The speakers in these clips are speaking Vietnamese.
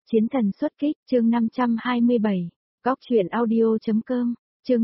Chiến thần xuất kích, chương 527, góc truyện audio.com, chương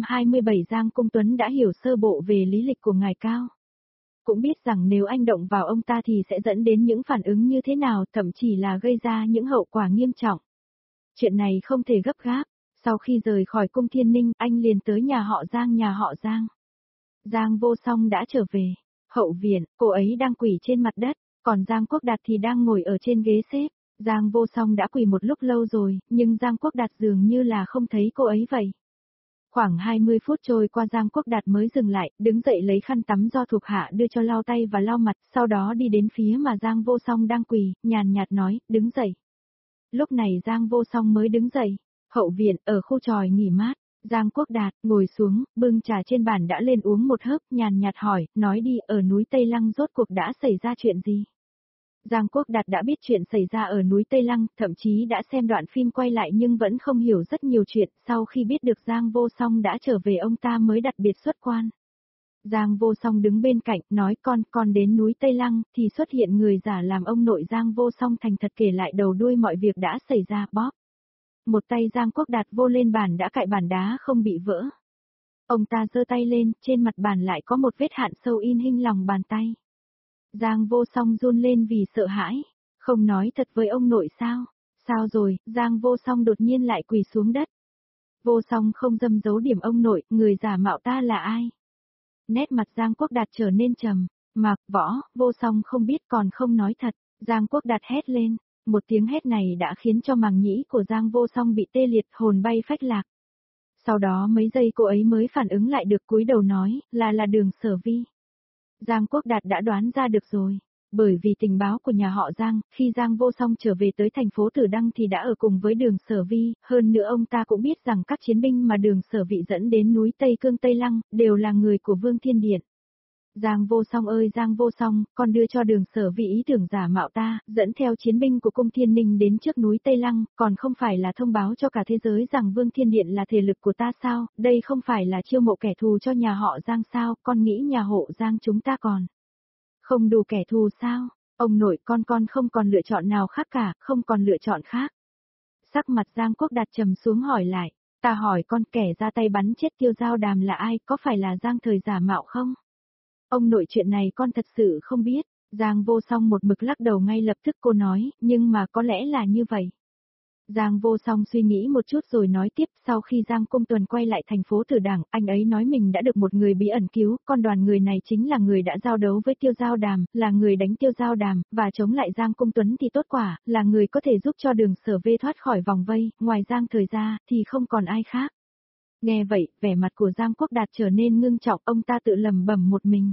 527 Giang Cung Tuấn đã hiểu sơ bộ về lý lịch của ngài Cao. Cũng biết rằng nếu anh động vào ông ta thì sẽ dẫn đến những phản ứng như thế nào, thậm chí là gây ra những hậu quả nghiêm trọng. Chuyện này không thể gấp gáp, sau khi rời khỏi cung Thiên Ninh, anh liền tới nhà họ Giang. Giang Vô Song đã trở về, hậu viện, cô ấy đang quỳ trên mặt đất, còn Giang Quốc Đạt thì đang ngồi ở trên ghế xếp. Giang Vô Song đã quỳ một lúc lâu rồi, nhưng Giang Quốc Đạt dường như là không thấy cô ấy vậy. Khoảng 20 phút trôi qua Giang Quốc Đạt mới dừng lại, đứng dậy lấy khăn tắm do thuộc hạ đưa cho lau tay và lau mặt, sau đó đi đến phía mà Giang Vô Song đang quỳ, nhàn nhạt nói, đứng dậy. Lúc này Giang Vô Song mới đứng dậy, hậu viện, ở khu tròi nghỉ mát, Giang Quốc Đạt ngồi xuống, bưng trà trên bàn đã lên uống một hớp, nhàn nhạt hỏi, nói đi, ở núi Tây Lăng rốt cuộc đã xảy ra chuyện gì? Giang Quốc Đạt đã biết chuyện xảy ra ở núi Tây Lăng, thậm chí đã xem đoạn phim quay lại nhưng vẫn không hiểu rất nhiều chuyện, sau khi biết được Giang Vô Song đã trở về ông ta mới đặc biệt xuất quan. Giang Vô Song đứng bên cạnh, nói con đến núi Tây Lăng, thì xuất hiện người giả làm ông nội Giang Vô Song thành thật kể lại đầu đuôi mọi việc đã xảy ra, bóp. Một tay Giang Quốc Đạt vô lên bàn đã cạy bàn đá không bị vỡ. Ông ta giơ tay lên, trên mặt bàn lại có một vết hạn sâu in hình lòng bàn tay. Giang Vô Song run lên vì sợ hãi, không nói thật với ông nội sao? Sao rồi? Giang Vô Song đột nhiên lại quỳ xuống đất. Vô Song không dâm giấu điểm ông nội, người giả mạo ta là ai? Nét mặt Giang Quốc Đạt trở nên trầm, Mạc Võ, Vô Song không biết còn không nói thật. Giang Quốc Đạt hét lên, một tiếng hét này đã khiến cho màng nhĩ của Giang Vô Song bị tê liệt, hồn bay phách lạc. Sau đó mấy giây cô ấy mới phản ứng lại được, cúi đầu nói, là Đường Sở Vi. Giang Quốc Đạt đã đoán ra được rồi, bởi vì tình báo của nhà họ Giang, khi Giang Vô Song trở về tới thành phố Tử Đăng thì đã ở cùng với Đường Sở Vi, hơn nữa ông ta cũng biết rằng các chiến binh mà Đường Sở Vi dẫn đến núi Tây Cương Tây Lăng, đều là người của Vương Thiên Điện. Giang Vô Song ơi Giang Vô Song, con đưa cho Đường Sở Vi ý tưởng giả mạo ta, dẫn theo chiến binh của cung Thiên Ninh đến trước núi Tây Lăng, còn không phải là thông báo cho cả thế giới rằng Vương Thiên Điện là thể lực của ta sao, đây không phải là chiêu mộ kẻ thù cho nhà họ Giang sao, con nghĩ nhà hộ Giang chúng ta còn không đủ kẻ thù sao, ông nội con không còn lựa chọn nào khác cả, không còn lựa chọn khác. Sắc mặt Giang Quốc Đạt trầm xuống hỏi lại, ta hỏi con kẻ ra tay bắn chết Tiêu Giao Đàm là ai, có phải là Giang Thời giả mạo không? Ông nội chuyện này con thật sự không biết, Giang Vô Song một mực lắc đầu ngay lập tức cô nói, nhưng mà có lẽ là như vậy. Giang Vô Song suy nghĩ một chút rồi nói tiếp, sau khi Giang Cung Tuần quay lại thành phố Tử Đảng, anh ấy nói mình đã được một người bí ẩn cứu, con đoàn người này chính là người đã giao đấu với Tiêu Giao Đàm, là người đánh Tiêu Giao Đàm, và chống lại Giang Cung Tuấn thì tốt quả, là người có thể giúp cho Đường Sở Vi thoát khỏi vòng vây, ngoài Giang Thời ra, thì không còn ai khác. Nghe vậy, vẻ mặt của Giang Quốc Đạt trở nên ngưng trọng, ông ta tự lẩm bẩm một mình.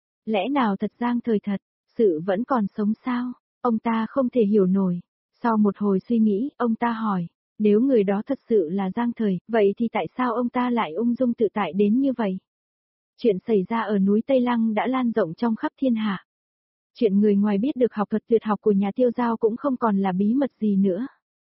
Lẽ nào thật Giang Thời thật, sự vẫn còn sống sao? Ông ta không thể hiểu nổi. Sau một hồi suy nghĩ, ông ta hỏi, nếu người đó thật sự là Giang Thời, vậy thì tại sao ông ta lại ung dung tự tại đến như vậy? Chuyện xảy ra ở núi Tây Lăng đã lan rộng trong khắp thiên hạ. Chuyện người ngoài biết được học thuật tuyệt học của nhà Tiêu Giao cũng không còn là bí mật gì nữa.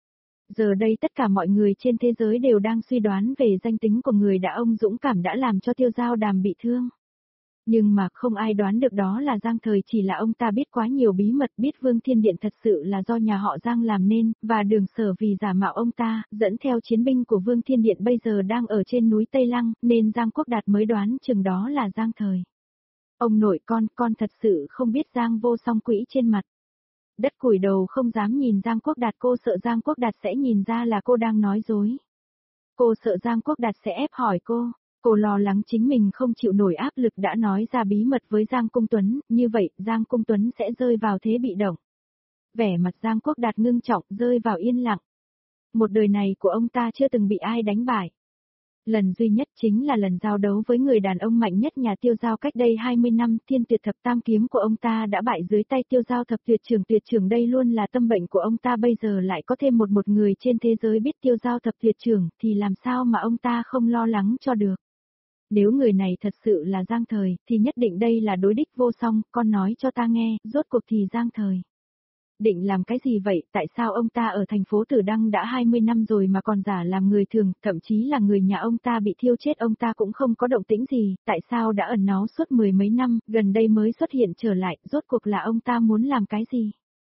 Giờ đây tất cả mọi người trên thế giới đều đang suy đoán về danh tính của người đã ông dũng cảm đã làm cho Tiêu Giao Đàm bị thương. Nhưng mà không ai đoán được đó là Giang Thời, chỉ là ông ta biết quá nhiều bí mật, biết Vương Thiên Điện thật sự là do nhà họ Giang làm nên, và Đường Sở vì giả mạo ông ta, dẫn theo chiến binh của Vương Thiên Điện bây giờ đang ở trên núi Tây Lăng, nên Giang Quốc Đạt mới đoán chừng đó là Giang Thời. Ông nội con thật sự không biết. Giang Vô Song quỹ trên mặt đất cúi đầu không dám nhìn Giang Quốc Đạt, cô sợ Giang Quốc Đạt sẽ nhìn ra là cô đang nói dối. Cô sợ Giang Quốc Đạt sẽ ép hỏi cô. Cô lo lắng chính mình không chịu nổi áp lực đã nói ra bí mật với Giang Cung Tuấn, như vậy Giang Cung Tuấn sẽ rơi vào thế bị động. Vẻ mặt Giang Quốc Đạt ngưng trọng, rơi vào yên lặng. Một đời này của ông ta chưa từng bị ai đánh bại. Lần duy nhất chính là lần giao đấu với người đàn ông mạnh nhất nhà Tiêu Giao cách đây 20 năm, Thiên Tuyệt Thập Tam Kiếm của ông ta đã bại dưới tay Tiêu Giao Thập Tuyệt Trưởng, đây luôn là tâm bệnh của ông ta, bây giờ lại có thêm một người trên thế giới biết Tiêu Giao Thập Tuyệt Trưởng, thì làm sao mà ông ta không lo lắng cho được. Nếu người này thật sự là Giang Thời, thì nhất định đây là đối địch. Vô Song, con nói cho ta nghe, rốt cuộc thì Giang Thời định làm cái gì vậy, tại sao ông ta ở thành phố Tử Đăng đã 20 năm rồi mà còn giả làm người thường, thậm chí là người nhà ông ta bị thiêu chết ông ta cũng không có động tĩnh gì, tại sao đã ẩn náu suốt mười mấy năm, gần đây mới xuất hiện trở lại, rốt cuộc là ông ta muốn làm cái gì?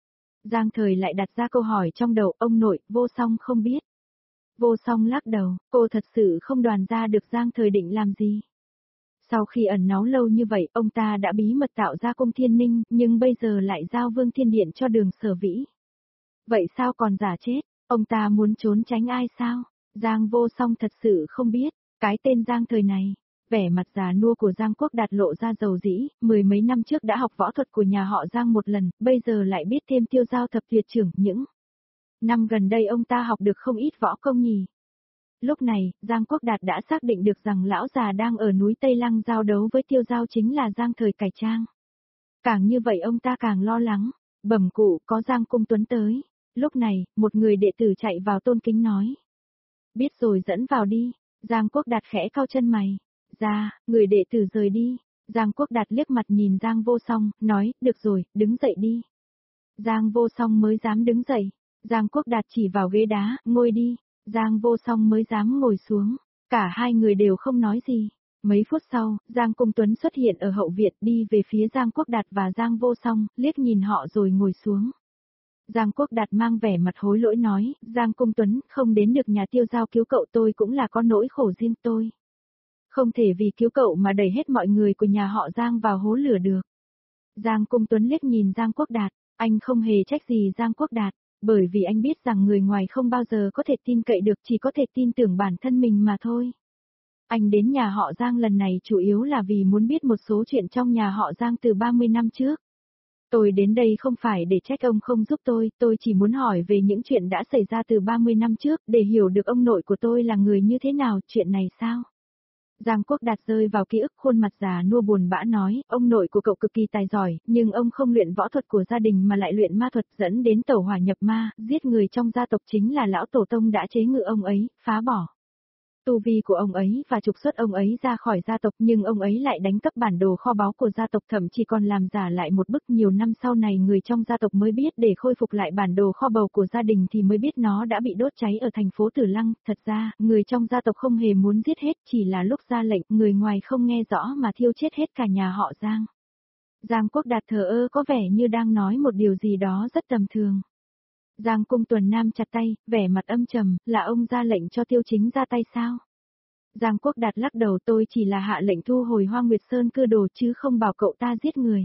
Giang Thời lại đặt ra câu hỏi trong đầu, ông nội, Vô Song không biết. Vô Song lắc đầu, cô thật sự không đoán ra được Giang Thời định làm gì. Sau khi ẩn náu lâu như vậy, ông ta đã bí mật tạo ra cung Thiên Ninh, nhưng bây giờ lại giao Vương Thiên Điện cho Đường Sở Vĩ. Vậy sao còn giả chết, ông ta muốn trốn tránh ai sao? Giang Vô Song thật sự không biết, cái tên Giang Thời này. Vẻ mặt già nua của Giang Quốc Đạt lộ ra dầu dĩ, mười mấy năm trước đã học võ thuật của nhà họ Giang một lần, bây giờ lại biết thêm Tiêu Giao thập tuyệt trưởng, những năm gần đây ông ta học được không ít võ công nhỉ. Lúc này, Giang Quốc Đạt đã xác định được rằng lão già đang ở núi Tây Lăng giao đấu với Tiêu Giao chính là Giang Thời cải trang. Càng như vậy ông ta càng lo lắng, bẩm cụ có Giang Cung Tuấn tới. Lúc này, một người đệ tử chạy vào tôn kính nói. Biết rồi dẫn vào đi, Giang Quốc Đạt khẽ cau chân mày. Ra, người đệ tử rời đi. Giang Quốc Đạt liếc mặt nhìn Giang Vô Song, nói, được rồi, đứng dậy đi. Giang Vô Song mới dám đứng dậy. Giang Quốc Đạt chỉ vào ghế đá, ngồi đi. Giang Vô Song mới dám ngồi xuống. Cả hai người đều không nói gì. Mấy phút sau, Giang Cung Tuấn xuất hiện ở hậu viện đi về phía Giang Quốc Đạt và Giang Vô Song, liếc nhìn họ rồi ngồi xuống. Giang Quốc Đạt mang vẻ mặt hối lỗi nói, Giang Cung Tuấn, không đến được nhà Tiêu Giao cứu cậu tôi cũng là có nỗi khổ riêng tôi. Không thể vì cứu cậu mà đẩy hết mọi người của nhà họ Giang vào hố lửa được. Giang Cung Tuấn liếc nhìn Giang Quốc Đạt, anh không hề trách gì Giang Quốc Đạt, bởi vì anh biết rằng người ngoài không bao giờ có thể tin cậy được, chỉ có thể tin tưởng bản thân mình mà thôi. Anh đến nhà họ Giang lần này chủ yếu là vì muốn biết một số chuyện trong nhà họ Giang từ 30 năm trước. Tôi đến đây không phải để trách ông không giúp tôi chỉ muốn hỏi về những chuyện đã xảy ra từ 30 năm trước để hiểu được ông nội của tôi là người như thế nào, chuyện này sao? Giang Quốc Đạt rơi vào ký ức, khuôn mặt già nua buồn bã nói, ông nội của cậu cực kỳ tài giỏi, nhưng ông không luyện võ thuật của gia đình mà lại luyện ma thuật, dẫn đến tẩu hỏa nhập ma, giết người trong gia tộc, chính là lão tổ tông đã chế ngự ông ấy, phá bỏ tu vi của ông ấy và trục xuất ông ấy ra khỏi gia tộc, nhưng ông ấy lại đánh cắp bản đồ kho báu của gia tộc, thậm chí còn làm giả lại một bức. Nhiều năm sau này người trong gia tộc mới biết, để khôi phục lại bản đồ kho báu của gia đình thì mới biết nó đã bị đốt cháy ở thành phố Tử Lăng. Thật ra, người trong gia tộc không hề muốn giết hết, chỉ là lúc ra lệnh, người ngoài không nghe rõ mà thiêu chết hết cả nhà họ Giang. Giang Quốc Đạt thờ ơ, có vẻ như đang nói một điều gì đó rất tầm thường. Giang Cung Tuần Nam chặt tay, vẻ mặt âm trầm, là ông ra lệnh cho Tiêu Chính ra tay sao? Giang Quốc Đạt lắc đầu, tôi chỉ là hạ lệnh thu hồi Hoa Nguyệt Sơn cư đồ chứ không bảo cậu ta giết người.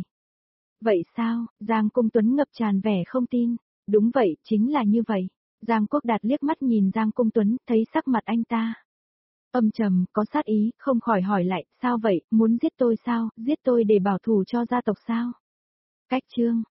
Vậy sao? Giang Cung Tuấn ngập tràn vẻ không tin. Đúng vậy, chính là như vậy. Giang Quốc Đạt liếc mắt nhìn Giang Cung Tuấn, thấy sắc mặt anh ta âm trầm, có sát ý, không khỏi hỏi lại, sao vậy, muốn giết tôi sao, giết tôi để bảo thủ cho gia tộc sao? Cách chương